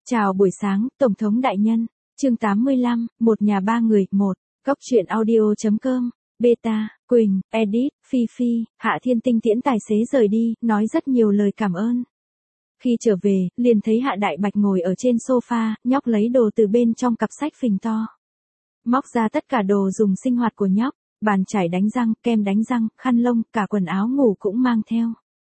Chào buổi sáng, Tổng thống đại nhân. Chương 85, một nhà ba người, 1. Góc truyện audio.com. Beta, Quỳnh, Edit, Phi Phi, Hạ Thiên Tinh tiễn tài xế rời đi, nói rất nhiều lời cảm ơn. Khi trở về, liền thấy Hạ Đại Bạch ngồi ở trên sofa, nhóc lấy đồ từ bên trong cặp sách phình to. Móc ra tất cả đồ dùng sinh hoạt của nhóc, bàn chải đánh răng, kem đánh răng, khăn lông, cả quần áo ngủ cũng mang theo.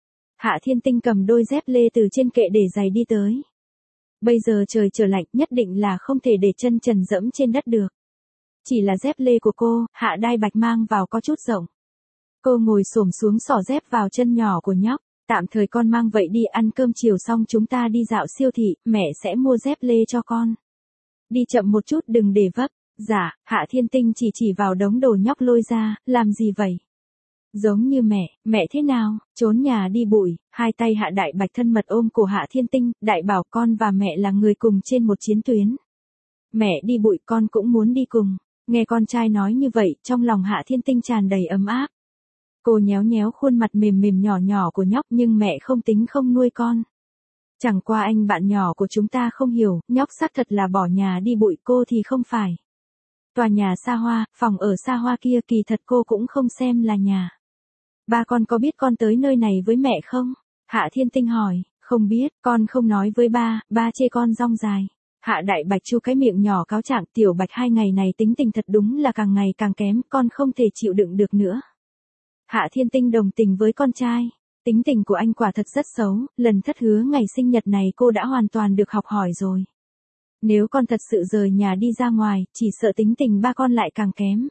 Hạ Thiên Tinh cầm đôi dép lê từ trên kệ để giày đi tới. Bây giờ trời trở lạnh, nhất định là không thể để chân trần dẫm trên đất được. Chỉ là dép lê của cô, Hạ Đại Bạch mang vào có chút rộng. Cô ngồi xổm xuống xỏ dép vào chân nhỏ của nhóc. Tạm thời con mang vậy đi, ăn cơm chiều xong chúng ta đi dạo siêu thị, mẹ sẽ mua dép lê cho con. Đi chậm một chút đừng để vấp. Dạ, Hạ Thiên Tinh chỉ vào đống đồ nhóc lôi ra, làm gì vậy? Giống như mẹ thế nào, trốn nhà đi bụi, hai tay Hạ Đại Bạch thân mật ôm cổ Hạ Thiên Tinh, đại bảo con và mẹ là người cùng trên một chiến tuyến. Mẹ đi bụi con cũng muốn đi cùng, nghe con trai nói như vậy, trong lòng Hạ Thiên Tinh tràn đầy ấm áp. Cô nhéo nhéo khuôn mặt mềm mềm nhỏ của nhóc nhưng mẹ không tính không nuôi con. Chẳng qua anh bạn nhỏ của chúng ta không hiểu, nhóc xác thật là bỏ nhà đi bụi, cô thì không phải. Tòa nhà xa hoa, phòng ở xa hoa kia kỳ thật cô cũng không xem là nhà. Ba con có biết con tới nơi này với mẹ không? Hạ Thiên Tinh hỏi, không biết, con không nói với ba chê con rong dài. Hạ Đại Bạch chu cái miệng nhỏ cáo trạng, Tiểu Bạch 2 ngày này tính tình thật đúng là càng ngày càng kém, con không thể chịu đựng được nữa. Hạ Thiên Tinh đồng tình với con trai, tính tình của anh quả thật rất xấu, lần thất hứa ngày sinh nhật này cô đã hoàn toàn được học hỏi rồi. Nếu con thật sự rời nhà đi ra ngoài, chỉ sợ tính tình ba con lại càng kém.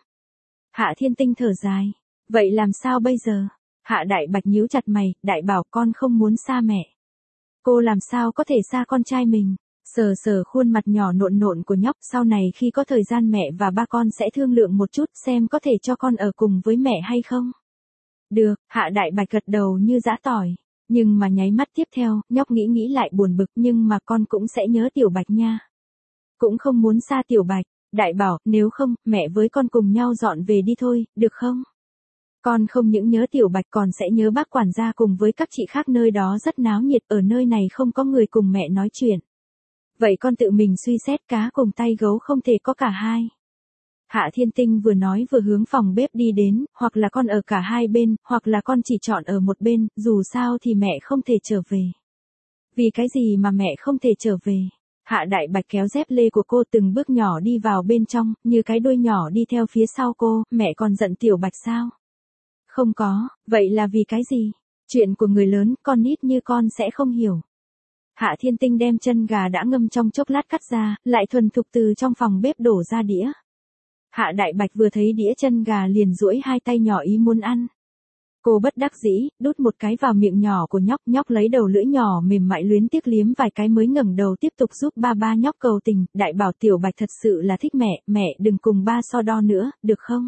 Hạ Thiên Tinh thở dài, vậy làm sao bây giờ? Hạ Đại Bạch nhíu chặt mày, đại bảo con không muốn xa mẹ. Cô làm sao có thể xa con trai mình? Sờ khuôn mặt nhỏ nộn nộn của nhóc, sau này khi có thời gian mẹ và ba con sẽ thương lượng một chút xem có thể cho con ở cùng với mẹ hay không. Được, Hạ Đại Bạch gật đầu như giã tỏi, nhưng mà nháy mắt tiếp theo, nhóc nghĩ lại buồn bực, nhưng mà con cũng sẽ nhớ Tiểu Bạch nha. Cũng không muốn xa Tiểu Bạch, đại bảo, nếu không, mẹ với con cùng nhau dọn về đi thôi, được không? Con không những nhớ Tiểu Bạch còn sẽ nhớ bác quản gia cùng với các chị khác, nơi đó rất náo nhiệt, ở nơi này không có người cùng mẹ nói chuyện. Vậy con tự mình suy xét, cá cùng tay gấu không thể có cả hai. Hạ Thiên Tinh vừa nói vừa hướng phòng bếp đi đến, hoặc là con ở cả hai bên, hoặc là con chỉ chọn ở một bên, dù sao thì mẹ không thể trở về. Vì cái gì mà mẹ không thể trở về? Hạ Đại Bạch kéo dép lê của cô từng bước nhỏ đi vào bên trong, như cái đuôi nhỏ đi theo phía sau cô, mẹ còn giận Tiểu Bạch sao? Không có, vậy là vì cái gì? Chuyện của người lớn, con nít như con sẽ không hiểu. Hạ Thiên Tinh đem chân gà đã ngâm trong chốc lát cắt ra, lại thuần thục từ trong phòng bếp đổ ra đĩa. Hạ Đại Bạch vừa thấy đĩa chân gà liền duỗi hai tay nhỏ ý muốn ăn. Cô bất đắc dĩ, đút một cái vào miệng nhỏ của nhóc, nhóc lấy đầu lưỡi nhỏ mềm mại luyến tiếc liếm vài cái mới ngẩng đầu tiếp tục giúp ba nhóc cầu tình, đại bảo Tiểu Bạch thật sự là thích mẹ đừng cùng ba so đo nữa, được không?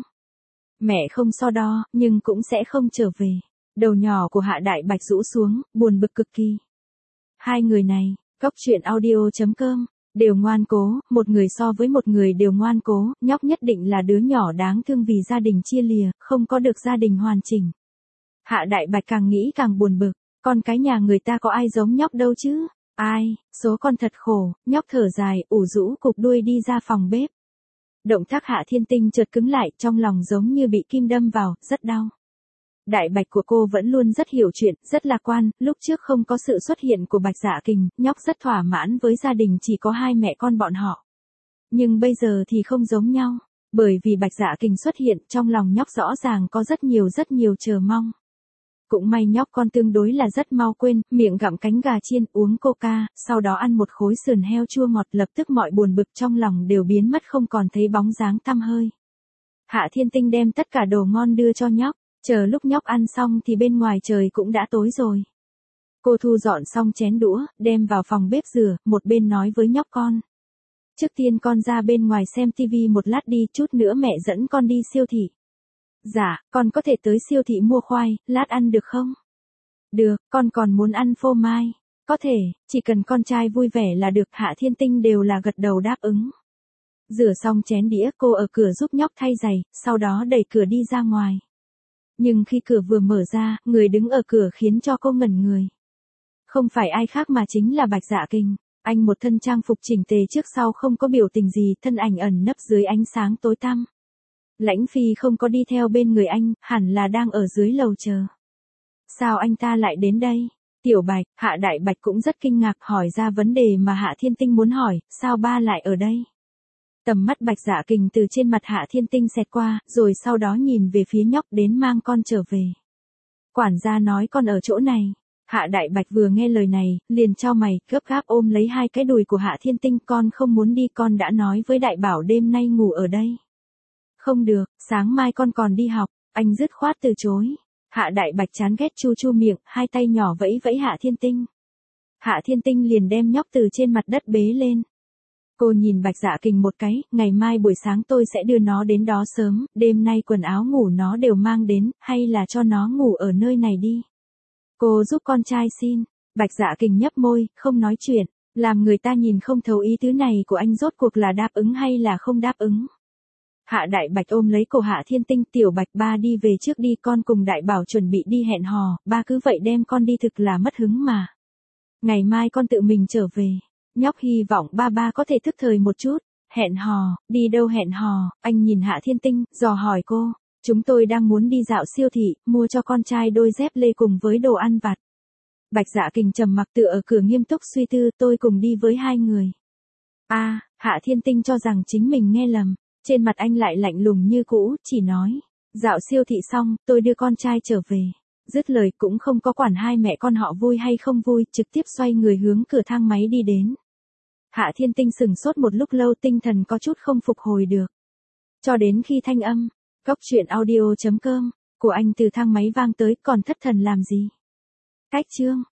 Mẹ không so đo, nhưng cũng sẽ không trở về. Đầu nhỏ của Hạ Đại Bạch rũ xuống, buồn bực cực kỳ. Hai người này, góc truyện audio.com. Đều ngoan cố, một người so với một người đều ngoan cố, nhóc nhất định là đứa nhỏ đáng thương vì gia đình chia lìa, không có được gia đình hoàn chỉnh. Hạ Đại Bạch càng nghĩ càng buồn bực, con cái nhà người ta có ai giống nhóc đâu chứ, ai, số con thật khổ, nhóc thở dài, ủ rũ cục đuôi đi ra phòng bếp. Động tác Hạ Thiên Tinh chợt cứng lại, trong lòng giống như bị kim đâm vào, rất đau. Đại Bạch của cô vẫn luôn rất hiểu chuyện, rất lạc quan, lúc trước không có sự xuất hiện của Bạch Dạ Kình, nhóc rất thỏa mãn với gia đình chỉ có hai mẹ con bọn họ. Nhưng bây giờ thì không giống nhau, bởi vì Bạch Dạ Kình xuất hiện, trong lòng nhóc rõ ràng có rất nhiều chờ mong. Cũng may nhóc con tương đối là rất mau quên, miệng gặm cánh gà chiên, uống coca, sau đó ăn một khối sườn heo chua ngọt, lập tức mọi buồn bực trong lòng đều biến mất không còn thấy bóng dáng tăm hơi. Hạ Thiên Tinh đem tất cả đồ ngon đưa cho nhóc. Chờ lúc nhóc ăn xong thì bên ngoài trời cũng đã tối rồi. Cô thu dọn xong chén đũa, đem vào phòng bếp rửa, một bên nói với nhóc con. Trước tiên con ra bên ngoài xem tivi một lát đi, chút nữa mẹ dẫn con đi siêu thị. Dạ, con có thể tới siêu thị mua khoai, lát ăn được không? Được, con còn muốn ăn phô mai. Có thể, chỉ cần con trai vui vẻ là được. Hạ Thiên Tinh đều là gật đầu đáp ứng. Rửa xong chén đĩa, cô ở cửa giúp nhóc thay giày, sau đó đẩy cửa đi ra ngoài. Nhưng khi cửa vừa mở ra, người đứng ở cửa khiến cho cô ngẩn người. Không phải ai khác mà chính là Bạch Dạ Kình. Anh một thân trang phục chỉnh tề trước sau không có biểu tình gì, thân ảnh ẩn nấp dưới ánh sáng tối tăm. Lãnh Phi không có đi theo bên người anh, hẳn là đang ở dưới lầu chờ. Sao anh ta lại đến đây? Tiểu Bạch, Hạ Đại Bạch cũng rất kinh ngạc hỏi ra vấn đề mà Hạ Thiên Tinh muốn hỏi, sao ba lại ở đây? Tầm mắt Bạch Dạ Kình từ trên mặt Hạ Thiên Tinh xẹt qua, rồi sau đó nhìn về phía nhóc đến mang con trở về. Quản gia nói con ở chỗ này. Hạ Đại Bạch vừa nghe lời này, liền chau mày, gấp gáp ôm lấy hai cái đùi của Hạ Thiên Tinh, con không muốn đi, con đã nói với Đại Bảo đêm nay ngủ ở đây. Không được, sáng mai con còn đi học, anh dứt khoát từ chối. Hạ Đại Bạch chán ghét chu chu miệng, hai tay nhỏ vẫy vẫy Hạ Thiên Tinh. Hạ Thiên Tinh liền đem nhóc từ trên mặt đất bế lên. Cô nhìn Bạch Dạ Kình một cái, ngày mai buổi sáng tôi sẽ đưa nó đến đó sớm, đêm nay quần áo ngủ nó đều mang đến, hay là cho nó ngủ ở nơi này đi. Cô giúp con trai xin. Bạch Dạ Kình nhấp môi, không nói chuyện, làm người ta nhìn không thấu ý tứ này của anh rốt cuộc là đáp ứng hay là không đáp ứng. Hạ Đại Bạch ôm lấy cổ Hạ Thiên Tinh, Tiểu Bạch ba đi về trước đi, con cùng Đại Bảo chuẩn bị đi hẹn hò, ba cứ vậy đem con đi thực là mất hứng mà. Ngày mai con tự mình trở về. Nhóc hy vọng ba có thể thức thời một chút. Hẹn hò, đi đâu hẹn hò? Anh nhìn Hạ Thiên Tinh, dò hỏi cô. Chúng tôi đang muốn đi dạo siêu thị, mua cho con trai đôi dép lê cùng với đồ ăn vặt. Bạch Dạ Kình trầm mặc tựa ở cửa nghiêm túc suy tư, tôi cùng đi với hai người. Hạ Thiên Tinh cho rằng chính mình nghe lầm. Trên mặt anh lại lạnh lùng như cũ, chỉ nói. Dạo siêu thị xong, tôi đưa con trai trở về. Dứt lời cũng không có quản hai mẹ con họ vui hay không vui, trực tiếp xoay người hướng cửa thang máy đi đến. Hạ Thiên Tinh sửng sốt một lúc lâu, tinh thần có chút không phục hồi được. Cho đến khi thanh âm, goctruyện audio.com, của anh từ thang máy vang tới, còn thất thần làm gì? Cách chương.